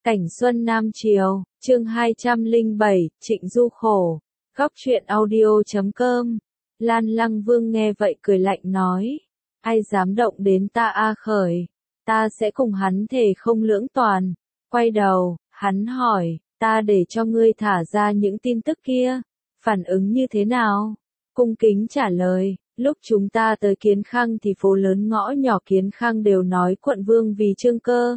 Cảnh Xuân Nam Triều, chương 207, Trịnh Du khổ. Góc truyện audio.com. Lan Lăng Vương nghe vậy cười lạnh nói. Ai dám động đến ta A Khởi, ta sẽ cùng hắn thề không lưỡng toàn. Quay đầu, hắn hỏi, ta để cho ngươi thả ra những tin tức kia, phản ứng như thế nào? Cung kính trả lời, lúc chúng ta tới Kiến Khang thì phố lớn ngõ nhỏ Kiến Khang đều nói quận vương vì Trương Cơ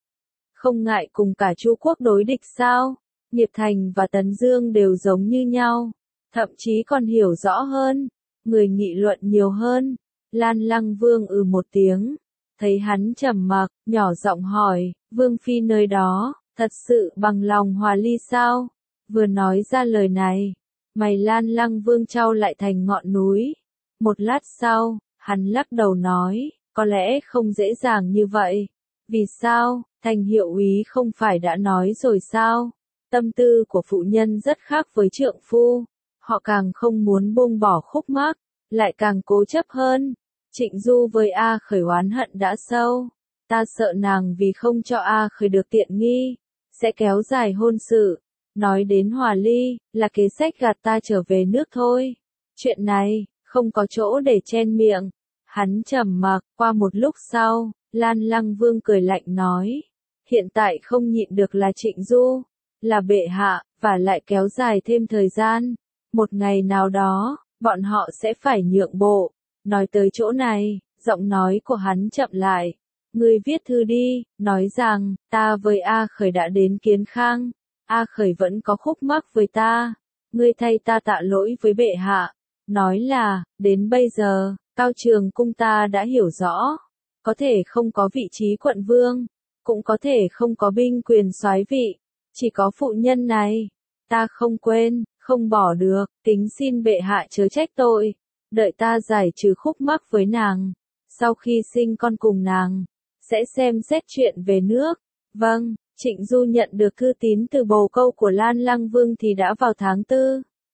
không ngại cùng cả Chu quốc đối địch sao? Nghiệp Thành và Tấn Dương đều giống như nhau, thậm chí còn hiểu rõ hơn, người nghị luận nhiều hơn. Lan Lăng Vương một tiếng, thấy hắn trầm mặc, nhỏ giọng hỏi, Vương phi nơi đó, thật sự bằng lòng hòa ly sao? Vừa nói ra lời này, mày Lan Lăng Vương trao lại thành ngọn núi. Một lát sau, hắn lắc đầu nói, có lẽ không dễ dàng như vậy. Vì sao? Thành hiệu úy không phải đã nói rồi sao? Tâm tư của phụ nhân rất khác với trượng phu. Họ càng không muốn buông bỏ khúc mắc, lại càng cố chấp hơn. Trịnh Du với A Khởi oán hận đã sâu. Ta sợ nàng vì không cho A Khởi được tiện nghi, sẽ kéo dài hôn sự. Nói đến hòa ly, là kế sách gạt ta trở về nước thôi. Chuyện này, không có chỗ để chen miệng. Hắn trầm mặc, qua một lúc sau, Lan Lăng Vương cười lạnh nói. Hiện tại không nhịn được là Trịnh Du, là bệ hạ, và lại kéo dài thêm thời gian. Một ngày nào đó, bọn họ sẽ phải nhượng bộ. Nói tới chỗ này, giọng nói của hắn chậm lại. Ngươi viết thư đi, nói rằng, ta với A Khởi đã đến Kiến Khang. A Khởi vẫn có khúc mắc với ta. Ngươi thay ta tạ lỗi với bệ hạ. Nói là, đến bây giờ, Cao Trường Cung ta đã hiểu rõ. Có thể không có vị trí quận vương, cũng có thể không có binh quyền soái vị. Chỉ có phụ nhân này, ta không quên, không bỏ được, kính xin bệ hạ chớ trách tội. Đợi ta giải trừ khúc mắc với nàng. Sau khi sinh con cùng nàng, sẽ xem xét chuyện về nước. Vâng, Trịnh Du nhận được thư tín từ bồ câu của Lan Lăng Vương thì đã vào tháng 4.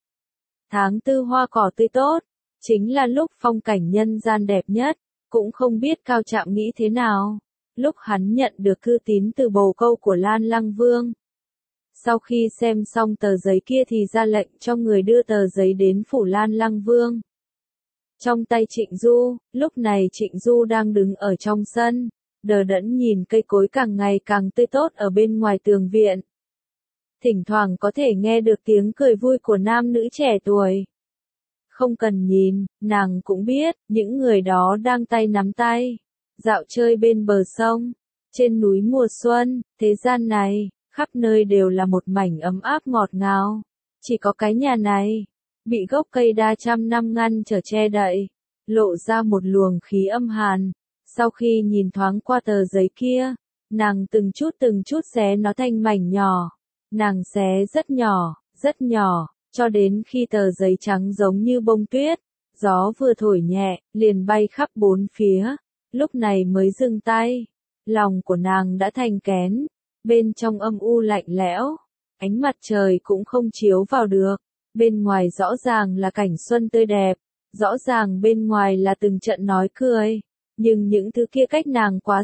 Tháng 4 hoa cỏ tươi tốt, chính là lúc phong cảnh nhân gian đẹp nhất. Cũng không biết Cao Trạm nghĩ thế nào, lúc hắn nhận được thư tín từ bồ câu của Lan Lăng Vương. Sau khi xem xong tờ giấy kia thì ra lệnh cho người đưa tờ giấy đến phủ Lan Lăng Vương. Trong tay Trịnh Du, lúc này Trịnh Du đang đứng ở trong sân, đờ đẫn nhìn cây cối càng ngày càng tươi tốt ở bên ngoài tường viện. Thỉnh thoảng có thể nghe được tiếng cười vui của nam nữ trẻ tuổi. Không cần nhìn, nàng cũng biết, những người đó đang tay nắm tay, dạo chơi bên bờ sông, trên núi mùa xuân. Thế gian này, khắp nơi đều là một mảnh ấm áp ngọt ngào. Chỉ có cái nhà này, bị gốc cây đa trăm năm ngăn trở che đậy, lộ ra một luồng khí âm hàn. Sau khi nhìn thoáng qua tờ giấy kia, nàng từng chút xé nó thành mảnh nhỏ. Nàng xé rất nhỏ. Cho đến khi tờ giấy trắng giống như bông tuyết, gió vừa thổi nhẹ, liền bay khắp bốn phía, lúc này mới dừng tay. Lòng của nàng đã thành kén, bên trong âm u lạnh lẽo, ánh mặt trời cũng không chiếu vào được. Bên ngoài rõ ràng là cảnh xuân tươi đẹp, rõ ràng bên ngoài là từng trận nói cười, nhưng những thứ kia cách nàng quá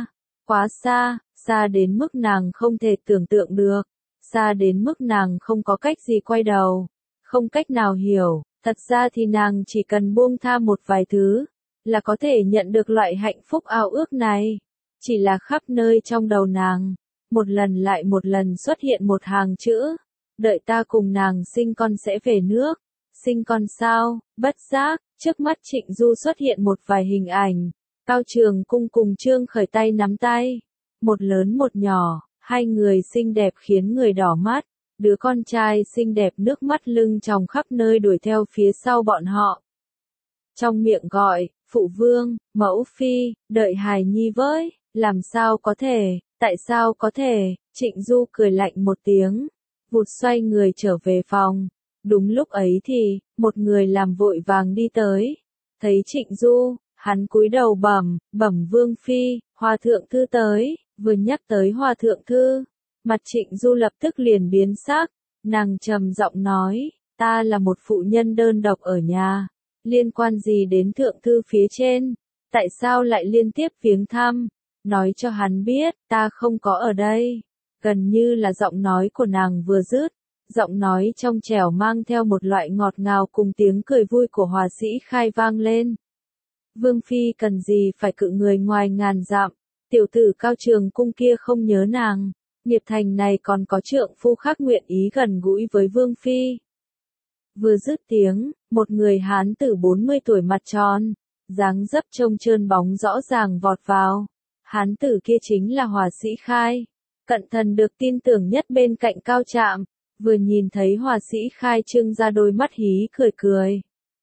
xa, xa đến mức nàng không thể tưởng tượng được. Xa đến mức nàng không có cách gì quay đầu, không cách nào hiểu. Thật ra thì nàng chỉ cần buông tha một vài thứ, là có thể nhận được loại hạnh phúc ao ước này. Chỉ là khắp nơi trong đầu nàng, một lần lại một lần xuất hiện một hàng chữ, đợi ta cùng nàng sinh con sẽ về nước. Sinh con sao? Bất giác, trước mắt Trịnh Du xuất hiện một vài hình ảnh. Cao Trường Cung cùng Trương Khởi tay nắm tay, một lớn một nhỏ. Hai người xinh đẹp khiến người đỏ mắt, đứa con trai xinh đẹp nước mắt lưng tròng khắp nơi đuổi theo phía sau bọn họ. Trong miệng gọi, phụ vương, mẫu phi, đợi hài nhi với, làm sao có thể, tại sao có thể? Trịnh Du cười lạnh một tiếng, vụt xoay người trở về phòng. Đúng lúc ấy thì, một người làm vội vàng đi tới, thấy Trịnh Du, hắn cúi đầu bẩm vương phi, Hòa thượng thư tới. Vừa nhắc tới Hòa thượng thư, mặt Trịnh Du lập tức liền biến sắc. Nàng trầm giọng nói, ta là một phụ nhân đơn độc ở nhà, liên quan gì đến thượng thư phía trên? Tại sao lại liên tiếp viếng thăm? Nói cho hắn biết, ta không có ở đây. Gần như là giọng nói của nàng vừa dứt, giọng nói trong trẻo mang theo một loại ngọt ngào cùng tiếng cười vui của Hòa Sĩ Khai vang lên. Vương phi cần gì phải cự người ngoài ngàn dặm, tiểu tử Cao Trường Cung kia không nhớ nàng, Nghiệp Thành này còn có trượng phu khác nguyện ý gần gũi với Vương phi. Vừa dứt tiếng, một người hán tử 40 tuổi mặt tròn, dáng dấp trông trơn bóng rõ ràng vọt vào. Hán tử kia chính là Hòa Sĩ Khai, cận thần được tin tưởng nhất bên cạnh Cao Trạm, vừa nhìn thấy Hòa Sĩ Khai trưng ra đôi mắt hí cười cười.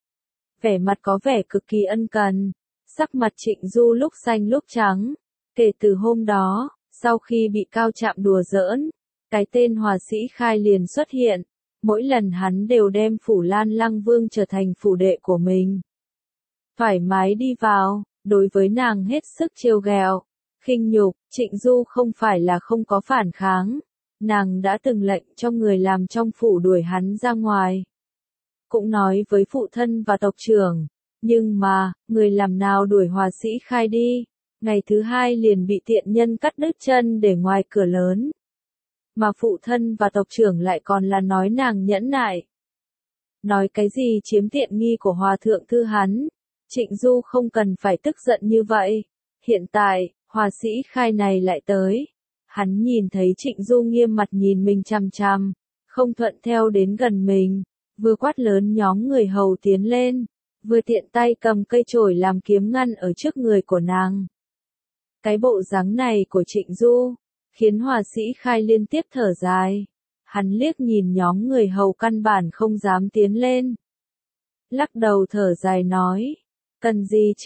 Vẻ mặt có vẻ cực kỳ ân cần, sắc mặt Trịnh Du lúc xanh lúc trắng. Kể từ hôm đó, sau khi bị Cao Trạm đùa giỡn, cái tên Hòa Sĩ Khai liền xuất hiện, mỗi lần hắn đều đem phủ Lan Lăng Vương trở thành phủ đệ của mình. Thoải mái đi vào, đối với nàng hết sức trêu ghẹo, khinh nhục, Trịnh Du không phải là không có phản kháng, nàng đã từng lệnh cho người làm trong phủ đuổi hắn ra ngoài. Cũng nói với phụ thân và tộc trưởng, nhưng mà, người làm nào đuổi Hòa Sĩ Khai đi, ngày thứ hai liền bị tiện nhân cắt đứt chân để ngoài cửa lớn. Mà phụ thân và tộc trưởng lại còn là nói nàng nhẫn nại. Nói cái gì chiếm tiện nghi của Hòa Thượng Thư hắn, Trịnh Du không cần phải tức giận như vậy. Hiện tại, Hòa Sĩ Khai này lại tới. Hắn nhìn thấy Trịnh Du nghiêm mặt nhìn mình chằm chằm, không thuận theo đến gần mình, vừa quát lớn nhóm người hầu tiến lên, vừa tiện tay cầm cây chổi làm kiếm ngăn ở trước người của nàng. Cái bộ dáng này của Trịnh Du, khiến Hòa Sĩ Khai liên tiếp thở dài. Hắn liếc nhìn nhóm người hầu căn bản không dám tiến lên. Lắc đầu thở dài nói, cần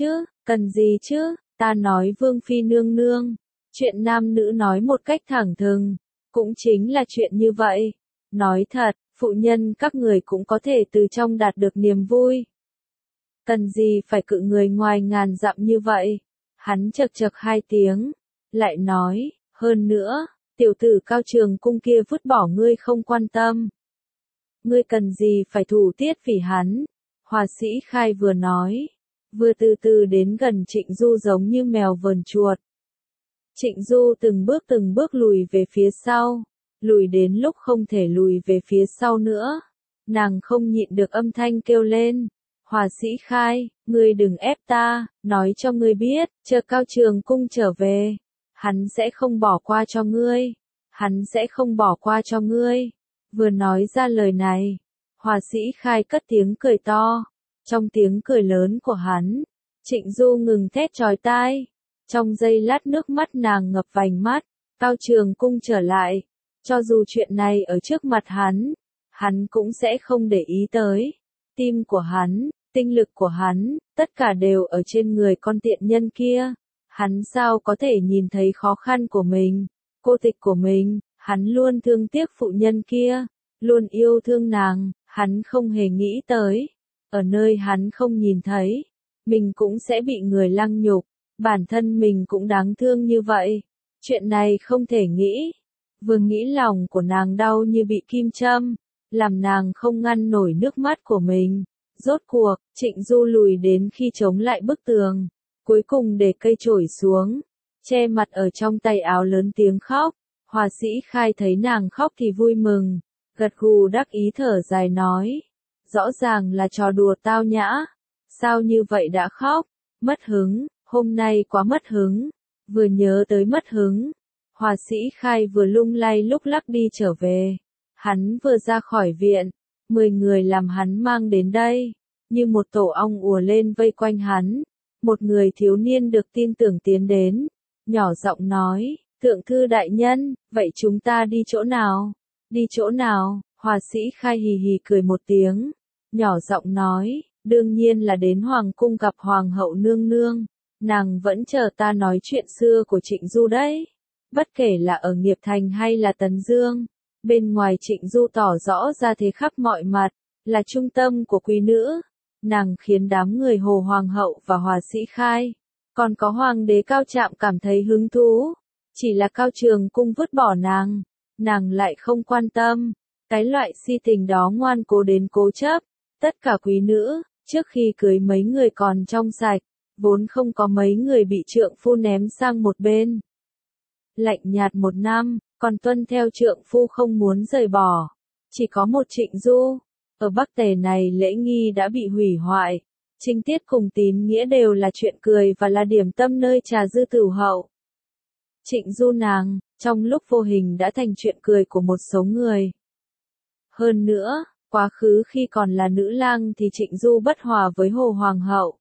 gì chứ, ta nói Vương phi nương nương, chuyện nam nữ nói một cách thẳng thừng, cũng chính là chuyện như vậy. Nói thật, phụ nhân các người cũng có thể từ trong đạt được niềm vui. Cần gì phải cự người ngoài ngàn dặm như vậy? Hắn chậc chậc hai tiếng, lại nói, hơn nữa, tiểu tử Cao Trường Cung kia vứt bỏ ngươi không quan tâm. Ngươi cần gì phải thủ tiết vì hắn? Hòa Sĩ Khai vừa nói, vừa từ từ đến gần Trịnh Du giống như mèo vờn chuột. Trịnh Du từng bước lùi về phía sau, lùi đến lúc không thể lùi về phía sau nữa. Nàng không nhịn được âm thanh kêu lên, Hòa Sĩ Khai, ngươi đừng ép ta, nói cho ngươi biết, chờ Cao Trường Cung trở về, hắn sẽ không bỏ qua cho ngươi, hắn sẽ không bỏ qua cho ngươi. Vừa nói ra lời này, Hòa Sĩ Khai cất tiếng cười to, trong tiếng cười lớn của hắn, Trịnh Du ngừng thét chói tai, trong giây lát nước mắt nàng ngập vành mắt. Cao Trường Cung trở lại, cho dù chuyện này ở trước mặt hắn cũng sẽ không để ý tới. Tim của hắn, tinh lực của hắn, tất cả đều ở trên người con tiện nhân kia. Hắn sao có thể nhìn thấy khó khăn của mình, cô tịch của mình, hắn luôn thương tiếc phụ nhân kia, luôn yêu thương nàng, hắn không hề nghĩ tới. Ở nơi hắn không nhìn thấy, mình cũng sẽ bị người lăng nhục, bản thân mình cũng đáng thương như vậy. Chuyện này không thể nghĩ. Vừa nghĩ lòng của nàng đau như bị kim châm, làm nàng không ngăn nổi nước mắt của mình. Rốt cuộc, Trịnh Du lùi đến khi chống lại bức tường, cuối cùng để cây chổi xuống, che mặt ở trong tay áo lớn tiếng khóc. Hòa Sĩ Khai thấy nàng khóc thì vui mừng, gật gù đắc ý thở dài nói, rõ ràng là trò đùa tao nhã, sao như vậy đã khóc, mất hứng, hôm nay quá mất hứng. Vừa nhớ tới mất hứng, Hòa Sĩ Khai vừa lung lay lúc lắc đi trở về. Hắn vừa ra khỏi viện, 10 người làm hắn mang đến đây, như một tổ ong ùa lên vây quanh hắn. Một người thiếu niên được tin tưởng tiến đến, nhỏ giọng nói, Thượng thư đại nhân, vậy chúng ta đi chỗ nào? Đi chỗ nào? Hòa Sĩ Khai hì hì cười một tiếng, nhỏ giọng nói, đương nhiên là đến Hoàng cung gặp Hoàng hậu nương nương. Nàng vẫn chờ ta nói chuyện xưa của Trịnh Du đấy. Bất kể là ở Nghiệp Thành hay là Tấn Dương, bên ngoài Trịnh Du tỏ rõ ra thế khắp mọi mặt, là trung tâm của quý nữ. Nàng khiến đám người Hồ Hoàng hậu và Hòa Sĩ Khai, còn có Hoàng đế Cao Trạm cảm thấy hứng thú. Chỉ là Cao Trường Cung vứt bỏ nàng lại không quan tâm. Cái loại si tình đó ngoan cố đến cố chấp. Tất cả quý nữ, trước khi cưới mấy người còn trong sạch, vốn không có mấy người bị trượng phu ném sang một bên. Lạnh nhạt một năm, còn tuân theo trượng phu không muốn rời bỏ. Chỉ có một Trịnh Du. Ở Bắc Tề này lễ nghi đã bị hủy hoại. Trinh tiết cùng tín nghĩa đều là chuyện cười và là điểm tâm nơi trà dư tửu hậu. Trịnh Du nàng, trong lúc vô hình đã thành chuyện cười của một số người. Hơn nữa, quá khứ khi còn là nữ lang thì Trịnh Du bất hòa với Hồ Hoàng hậu.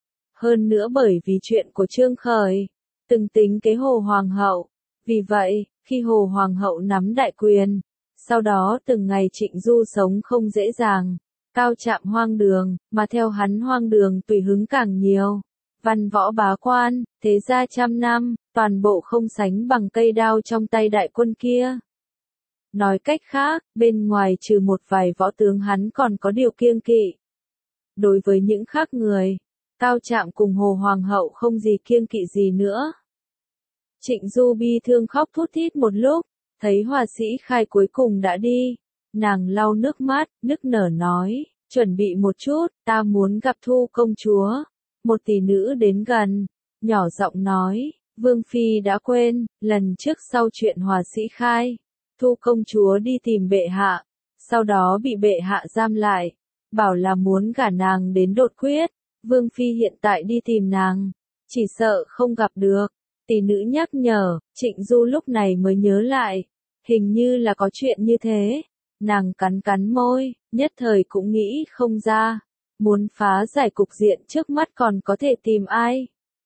Hơn nữa bởi vì chuyện của Trương Khởi, từng tính kế Hồ Hoàng hậu. Vì vậy, khi Hồ Hoàng hậu nắm đại quyền, sau đó từng ngày Trịnh Du sống không dễ dàng, cao chạm hoang đường, mà theo hắn hoang đường tùy hứng càng nhiều. Văn võ bá quan, thế gia trăm năm, toàn bộ không sánh bằng cây đao trong tay đại quân kia. Nói cách khác, bên ngoài trừ một vài võ tướng hắn còn có điều kiêng kỵ. Đối với những khác người, cao chạm cùng Hồ Hoàng hậu không gì kiêng kỵ gì nữa. Trịnh Du bi thương khóc thút thít một lúc, thấy họa sĩ Khai cuối cùng đã đi. Nàng lau nước mắt, nức nở nói, chuẩn bị một chút, ta muốn gặp Thu công chúa. Một tỷ nữ đến gần, nhỏ giọng nói, Vương Phi đã quên, lần trước sau chuyện họa sĩ Khai, Thu công chúa đi tìm bệ hạ, sau đó bị bệ hạ giam lại, bảo là muốn gả nàng đến đột quyết. Vương Phi hiện tại đi tìm nàng, chỉ sợ không gặp được. Tỷ nữ nhắc nhở, Trịnh Du lúc này mới nhớ lại, hình như là có chuyện như thế. Nàng cắn cắn môi, nhất thời cũng nghĩ không ra, muốn phá giải cục diện trước mắt còn có thể tìm ai.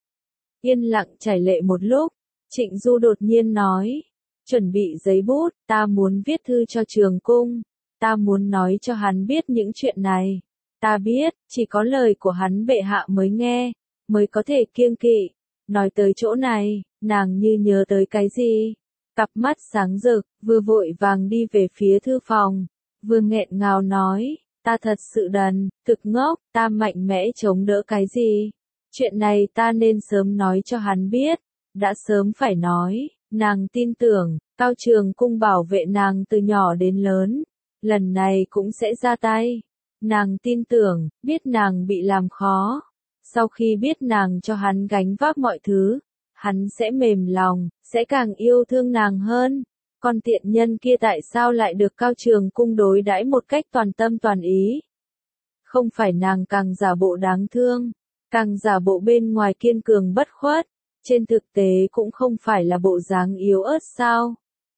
Yên lặng trải lệ một lúc, Trịnh Du đột nhiên nói, chuẩn bị giấy bút, ta muốn viết thư cho Trường Cung, ta muốn nói cho hắn biết những chuyện này. Ta biết, chỉ có lời của hắn bệ hạ mới nghe, mới có thể kiêng kỵ. Nói tới chỗ này, nàng như nhớ tới cái gì. Cặp mắt sáng rực, vừa vội vàng đi về phía thư phòng, vừa nghẹn ngào nói, ta thật sự đần, thực ngốc, ta mạnh mẽ chống đỡ cái gì. Chuyện này ta nên sớm nói cho hắn biết, đã sớm phải nói, nàng tin tưởng, Cao Trường Cung bảo vệ nàng từ nhỏ đến lớn, lần này cũng sẽ ra tay. Nàng tin tưởng, biết nàng bị làm khó. Sau khi biết nàng cho hắn gánh vác mọi thứ, hắn sẽ mềm lòng, sẽ càng yêu thương nàng hơn. Con tiện nhân kia tại sao lại được Cao Trường Cung đối đãi một cách toàn tâm toàn ý? Không phải nàng càng giả bộ đáng thương, càng giả bộ bên ngoài kiên cường bất khuất, trên thực tế cũng không phải là bộ dáng yếu ớt sao?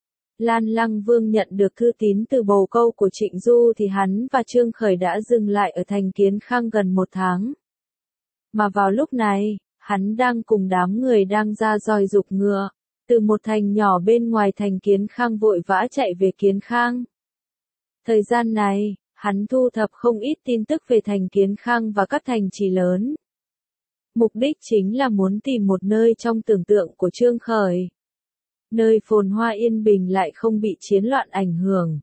Lan Lăng Vương nhận được thư tín từ bầu câu của Trịnh Du thì hắn và Trương Khởi đã dừng lại ở thành Kiến Khang gần 1 tháng. Mà vào lúc này, hắn đang cùng đám người đang ra roi giục ngựa, từ một thành nhỏ bên ngoài thành Kiến Khang vội vã chạy về Kiến Khang. Thời gian này, hắn thu thập không ít tin tức về thành Kiến Khang và các thành trì lớn. Mục đích chính là muốn tìm một nơi trong tưởng tượng của Trương Khởi. Nơi phồn hoa yên bình lại không bị chiến loạn ảnh hưởng.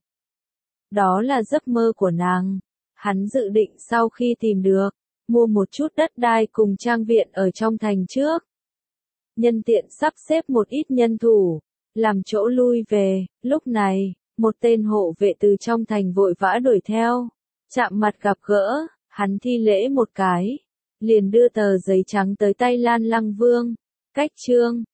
Đó là giấc mơ của nàng. Hắn dự định sau khi tìm được, mua một chút đất đai cùng trang viện ở trong thành trước. Nhân tiện sắp xếp một ít nhân thủ, làm chỗ lui về. Lúc này, một tên hộ vệ từ trong thành vội vã đuổi theo. Chạm mặt gặp gỡ, hắn thi lễ một cái, liền đưa tờ giấy trắng tới tay Lan Lăng Vương. Cách Trương